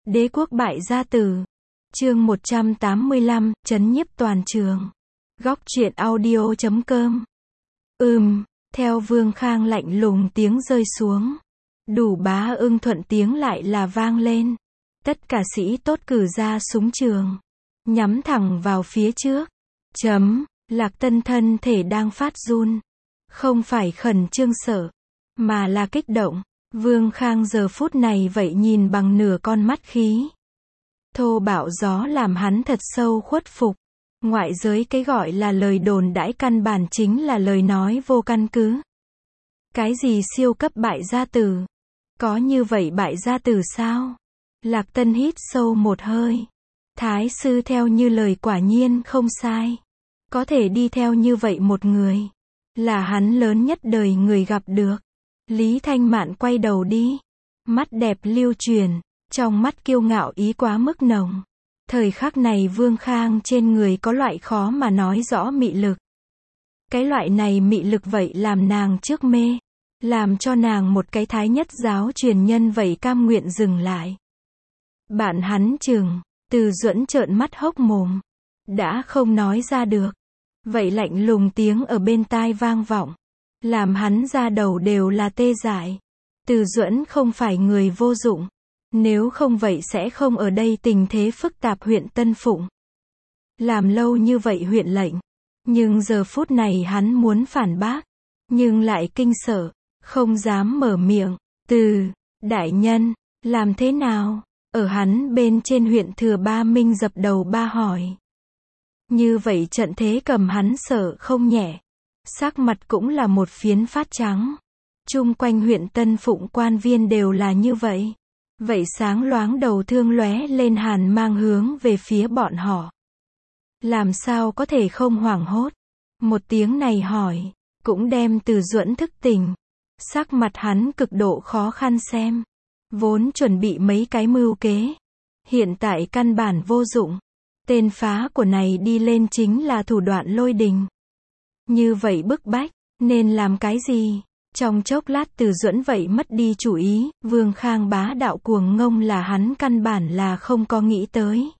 Đế quốc bại gia tử. Chương 185, trấn nhiếp toàn trường. Góc truyện audio.com. Theo Vương Khang lạnh lùng tiếng rơi xuống. Đủ Bá Ưng thuận tiếng lại là vang lên. Tất cả sĩ tốt cử ra súng trường. Nhắm thẳng vào phía trước. Lạc Tân thân thể đang phát run. Không phải khẩn trương sợ, mà là kích động. Vương Khang giờ phút này vậy nhìn bằng nửa con mắt khí. Thô bạo gió làm hắn thật sâu khuất phục. Ngoại giới cái gọi là lời đồn đãi căn bản chính là lời nói vô căn cứ. Cái gì siêu cấp bại gia tử? Có như vậy bại gia tử sao? Lạc Tân hít sâu một hơi. Thái sư theo như lời quả nhiên không sai. Có thể đi theo như vậy một người, là hắn lớn nhất đời người gặp được. Lý Thanh Mạn quay đầu đi. Mắt đẹp lưu truyền, trong mắt kiêu ngạo ý quá mức nồng. Thời khắc này Vương Khang trên người có loại khó mà nói rõ mị lực. Cái loại này mị lực vậy làm nàng trước mê. Làm cho nàng một cái thái nhất giáo truyền nhân vậy cam nguyện dừng lại. Bạn hắn chừng, Từ Duẫn trợn mắt hốc mồm. Đã không nói ra được. Vậy lạnh lùng tiếng ở bên tai vang vọng. Làm hắn ra đầu đều là tê dại. Từ Duẫn không phải người vô dụng. Nếu không vậy sẽ không ở đây tình thế phức tạp huyện Tân Phụng. Làm lâu như vậy huyện lệnh. Nhưng giờ phút này hắn muốn phản bác. Nhưng lại kinh sợ. Không dám mở miệng. Từ đại nhân, làm thế nào? Ở hắn bên trên huyện Thừa Ba Minh dập đầu ba hỏi. Như vậy trận thế cầm hắn sợ không nhẹ. Sắc mặt cũng là một phiến phát trắng. Chung quanh huyện Tân Phụng quan viên đều là như vậy. Vậy sáng loáng đầu thương lóe lên hàn mang hướng về phía bọn họ. Làm sao có thể không hoảng hốt? Một tiếng này hỏi, cũng đem Từ Duẫn thức tỉnh. Sắc mặt hắn cực độ khó khăn xem. Vốn chuẩn bị mấy cái mưu kế. Hiện tại căn bản vô dụng. Tên phá của này đi lên chính là thủ đoạn lôi đình. Như vậy bức bách, nên làm cái gì? Trong chốc lát Từ Duẫn vậy mất đi chủ ý, Vương Khang bá đạo cuồng ngông là hắn căn bản là không có nghĩ tới.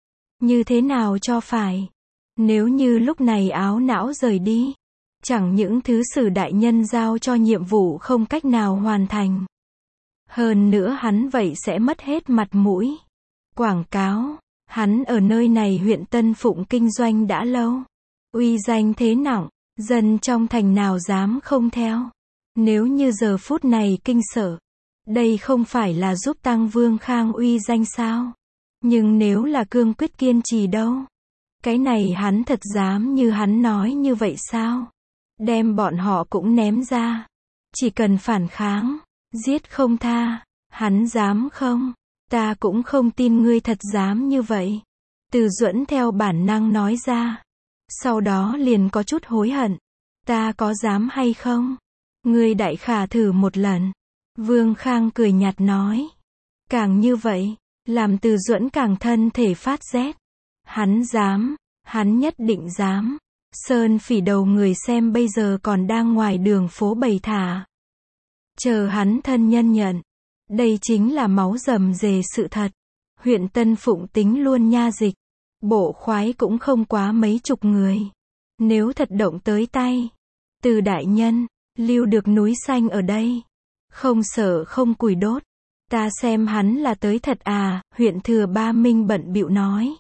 Như thế nào cho phải? Nếu như lúc này áo não rời đi, chẳng những thứ sử đại nhân giao cho nhiệm vụ không cách nào hoàn thành. Hơn nữa hắn vậy sẽ mất hết mặt mũi. Quảng cáo, hắn ở nơi này huyện Tân Phụng kinh doanh đã lâu. Uy danh thế nặng, dân trong thành nào dám không theo. Nếu như giờ phút này kinh sợ, đây không phải là giúp tăng Vương Khang uy danh sao? Nhưng nếu là cương quyết kiên trì đâu? Cái này hắn thật dám như hắn nói như vậy sao? Đem bọn họ cũng ném ra. Chỉ cần phản kháng, giết không tha. Hắn dám không? Ta cũng không tin ngươi thật dám như vậy. Từ Duẫn theo bản năng nói ra. Sau đó liền có chút hối hận. Ta có dám hay không? Ngươi đại khả thử một lần. Vương Khang cười nhạt nói. Càng như vậy, làm Từ Duẫn càng thân thể phát rét. Hắn dám, hắn nhất định dám. Sơn Phỉ đầu người xem bây giờ còn đang ngoài đường phố bày thả. Chờ hắn thân nhân nhận. Đây chính là máu rầm rề sự thật. Huyện Tân Phụng tính luôn nha dịch. Bộ khoái cũng không quá mấy chục người. Nếu thật động tới tay. Từ đại nhân, lưu được núi xanh ở đây. Không sợ không củi đốt. Ta xem hắn là tới thật à, huyện Thừa Ba Minh bận bịu nói.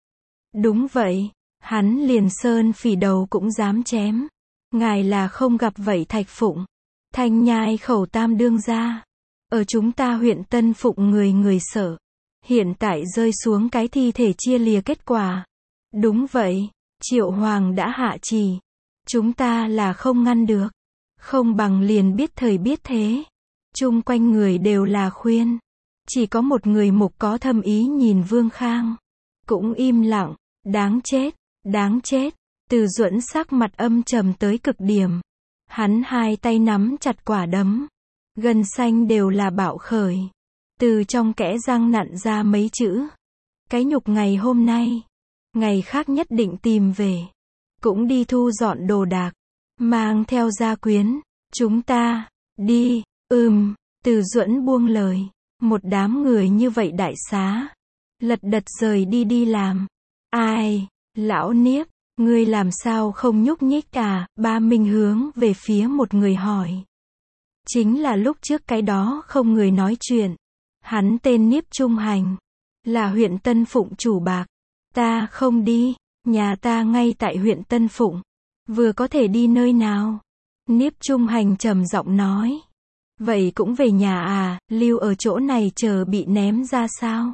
Đúng vậy, hắn liền Sơn Phỉ đầu cũng dám chém. Ngài là không gặp vậy Thạch Phụng. Thanh Nhai khẩu tam đương gia. Ở chúng ta huyện Tân Phụng người người sợ. Hiện tại rơi xuống cái thi thể chia lìa kết quả. Đúng vậy, Triệu Hoàng đã hạ chỉ. Chúng ta là không ngăn được. Không bằng liền biết thời biết thế. Chung quanh người đều là khuyên. Chỉ có một người mục có thâm ý nhìn Vương Khang. Cũng im lặng. Đáng chết, đáng chết. Từ Duẫn sắc mặt âm trầm tới cực điểm. Hắn hai tay nắm chặt quả đấm. Gân xanh đều là bạo khởi. Từ trong kẽ răng nặn ra mấy chữ. Cái nhục ngày hôm nay. Ngày khác nhất định tìm về. Cũng đi thu dọn đồ đạc. Mang theo gia quyến. Chúng ta, đi, Từ Duẫn buông lời. Một đám người như vậy đại xá. Lật đật rời đi đi làm. Ai? Lão Niếp, ngươi làm sao không nhúc nhích à? Ba Minh hướng về phía một người hỏi. Chính là lúc trước cái đó không người nói chuyện. Hắn tên Niếp Trung Hành. Là huyện Tân Phụng chủ bạc. Ta không đi. Nhà ta ngay tại huyện Tân Phụng. Vừa có thể đi nơi nào? Niếp Trung Hành trầm giọng nói. Vậy cũng về nhà à, lưu ở chỗ này chờ bị ném ra sao?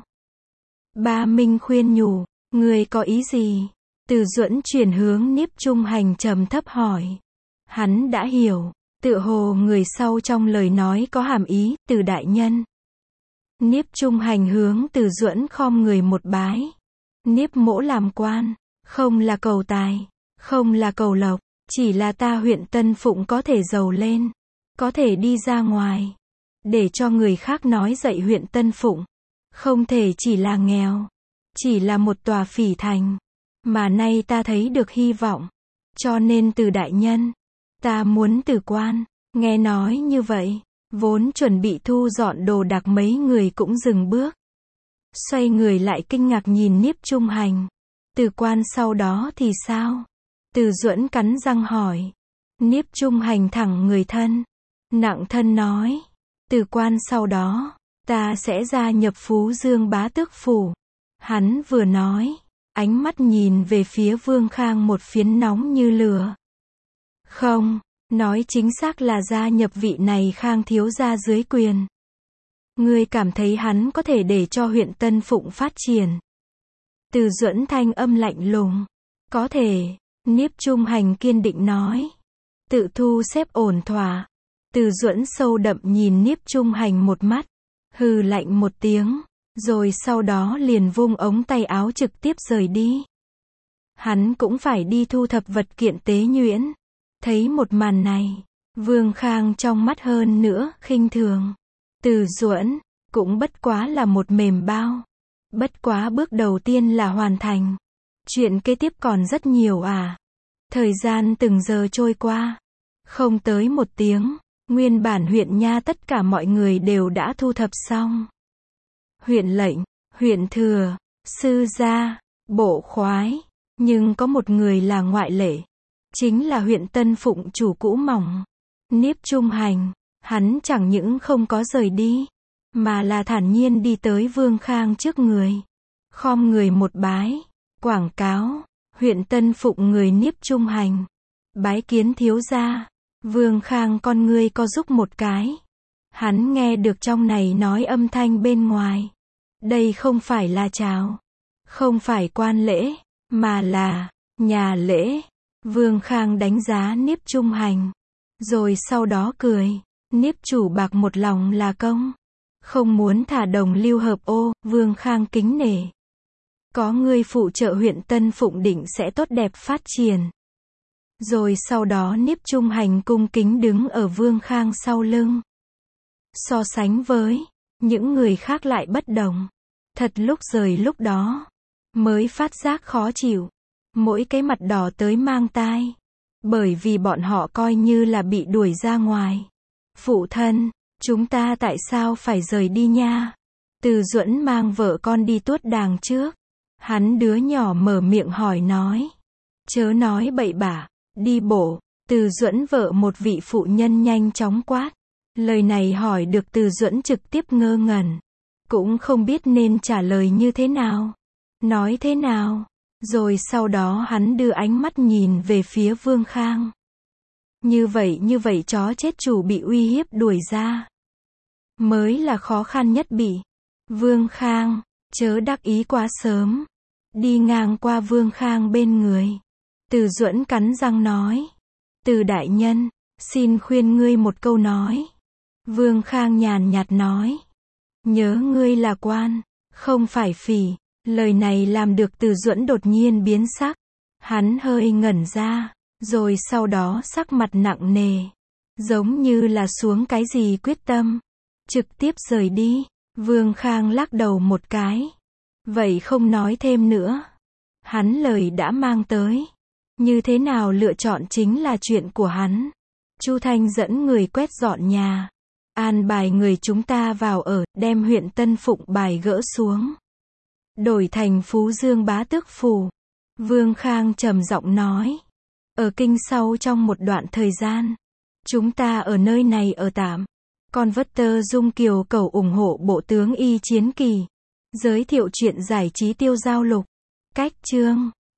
Ba Minh khuyên nhủ, người có ý gì? Từ Duẫn chuyển hướng Niếp Trung Hành trầm thấp hỏi. Hắn đã hiểu, tựa hồ người sau trong lời nói có hàm ý, Từ đại nhân. Niếp Trung Hành hướng Từ Duẫn khom người một bái. Niếp mỗ làm quan, không là cầu tài, không là cầu lộc, chỉ là ta huyện Tân Phụng có thể giàu lên, có thể đi ra ngoài, để cho người khác nói dậy huyện Tân Phụng. Không thể chỉ là nghèo, chỉ là một tòa phỉ thành, mà nay ta thấy được hy vọng. Cho nên Từ đại nhân, ta muốn từ quan. Nghe nói như vậy, vốn chuẩn bị thu dọn đồ đạc mấy người cũng dừng bước. Xoay người lại kinh ngạc nhìn Niếp Trung Hành. Từ quan sau đó thì sao? Từ Duẫn cắn răng hỏi. Niếp Trung Hành thẳng người thân, nặng thân nói. Từ quan sau đó, ta sẽ gia nhập Phú Dương bá tước phủ. Hắn vừa nói, ánh mắt nhìn về phía Vương Khang một phiến nóng như lửa. Không, nói chính xác là gia nhập vị này Khang thiếu gia dưới quyền. Ngươi cảm thấy hắn có thể để cho huyện Tân Phụng phát triển? Từ Duẫn thanh âm lạnh lùng. Có thể, Niếp Trung Hành kiên định nói. Tự thu xếp ổn thỏa. Từ Duẫn sâu đậm nhìn Niếp Trung Hành một mắt, hừ lạnh một tiếng, rồi sau đó liền vung ống tay áo trực tiếp rời đi. Hắn cũng phải đi thu thập vật kiện tế nhuyễn. Thấy một màn này, Vương Khang trong mắt hơn nữa khinh thường. Từ Duẫn cũng bất quá là một mềm bao. Bất quá bước đầu tiên là hoàn thành. Chuyện kế tiếp còn rất nhiều à. Thời gian từng giờ trôi qua. Không tới một tiếng, nguyên bản huyện nha tất cả mọi người đều đã thu thập xong. Huyện lệnh, huyện thừa, sư gia, bộ khoái. Nhưng có một người là ngoại lệ. Chính là huyện Tân Phụng chủ cũ mỏng. Niếp Trung Hành. Hắn chẳng những không có rời đi, mà là thản nhiên đi tới Vương Khang trước người. Khom người một bái. Quảng cáo. Huyện Tân Phụng người Niếp Trung Hành. Bái kiến thiếu gia. Vương Khang con ngươi co rúm một cái. Hắn nghe được trong này nói âm thanh bên ngoài. Đây không phải là chào. Không phải quan lễ, mà là nhà lễ. Vương Khang đánh giá Niếp Trung Hành. Rồi sau đó cười. Niếp chủ bạc một lòng là công. Không muốn thả đồng lưu hợp ô. Vương Khang kính nể. Có ngươi phụ trợ huyện Tân Phụng định sẽ tốt đẹp phát triển. Rồi sau đó Niếp Trung Hành cung kính đứng ở Vương Khang sau lưng. So sánh với những người khác lại bất đồng. Thật lúc rời lúc đó, mới phát giác khó chịu. Mỗi cái mặt đỏ tới mang tai. Bởi vì bọn họ coi như là bị đuổi ra ngoài. Phụ thân, chúng ta tại sao phải rời đi nha? Từ Duẫn mang vợ con đi tuốt đàng trước. Hắn đứa nhỏ mở miệng hỏi nói. Chớ nói bậy bạ, đi bộ. Từ Duẫn vợ một vị phụ nhân nhanh chóng quát. Lời này hỏi được Từ Duẫn trực tiếp ngơ ngẩn. Cũng không biết nên trả lời như thế nào. Nói thế nào. Rồi sau đó hắn đưa ánh mắt nhìn về phía Vương Khang. Như vậy chó chết chủ bị uy hiếp đuổi ra. Mới là khó khăn nhất bị. Vương Khang, chớ đắc ý quá sớm. Đi ngang qua Vương Khang bên người. Từ Duẫn cắn răng nói. Từ đại nhân, xin khuyên ngươi một câu nói. Vương Khang nhàn nhạt nói. Nhớ ngươi là quan, không phải phỉ. Lời này làm được Từ Duẫn đột nhiên biến sắc. Hắn hơi ngẩn ra, rồi sau đó sắc mặt nặng nề. Giống như là xuống cái gì quyết tâm. Trực tiếp rời đi. Vương Khang lắc đầu một cái. Vậy không nói thêm nữa. Hắn lời đã mang tới. Như thế nào lựa chọn chính là chuyện của hắn. Chu Thanh dẫn người quét dọn nhà. An bài người chúng ta vào ở, đem huyện Tân Phụng bài gỡ xuống. Đổi thành Phú Dương Bá Tước Phủ. Vương Khang trầm giọng nói. Ở kinh sau trong một đoạn thời gian. Chúng ta ở nơi này ở tạm. Còn Vất Tơ Dung Kiều cầu ủng hộ bộ tướng Y Chiến Kỳ. Giới thiệu chuyện giải trí tiêu giao lục. Cách chương.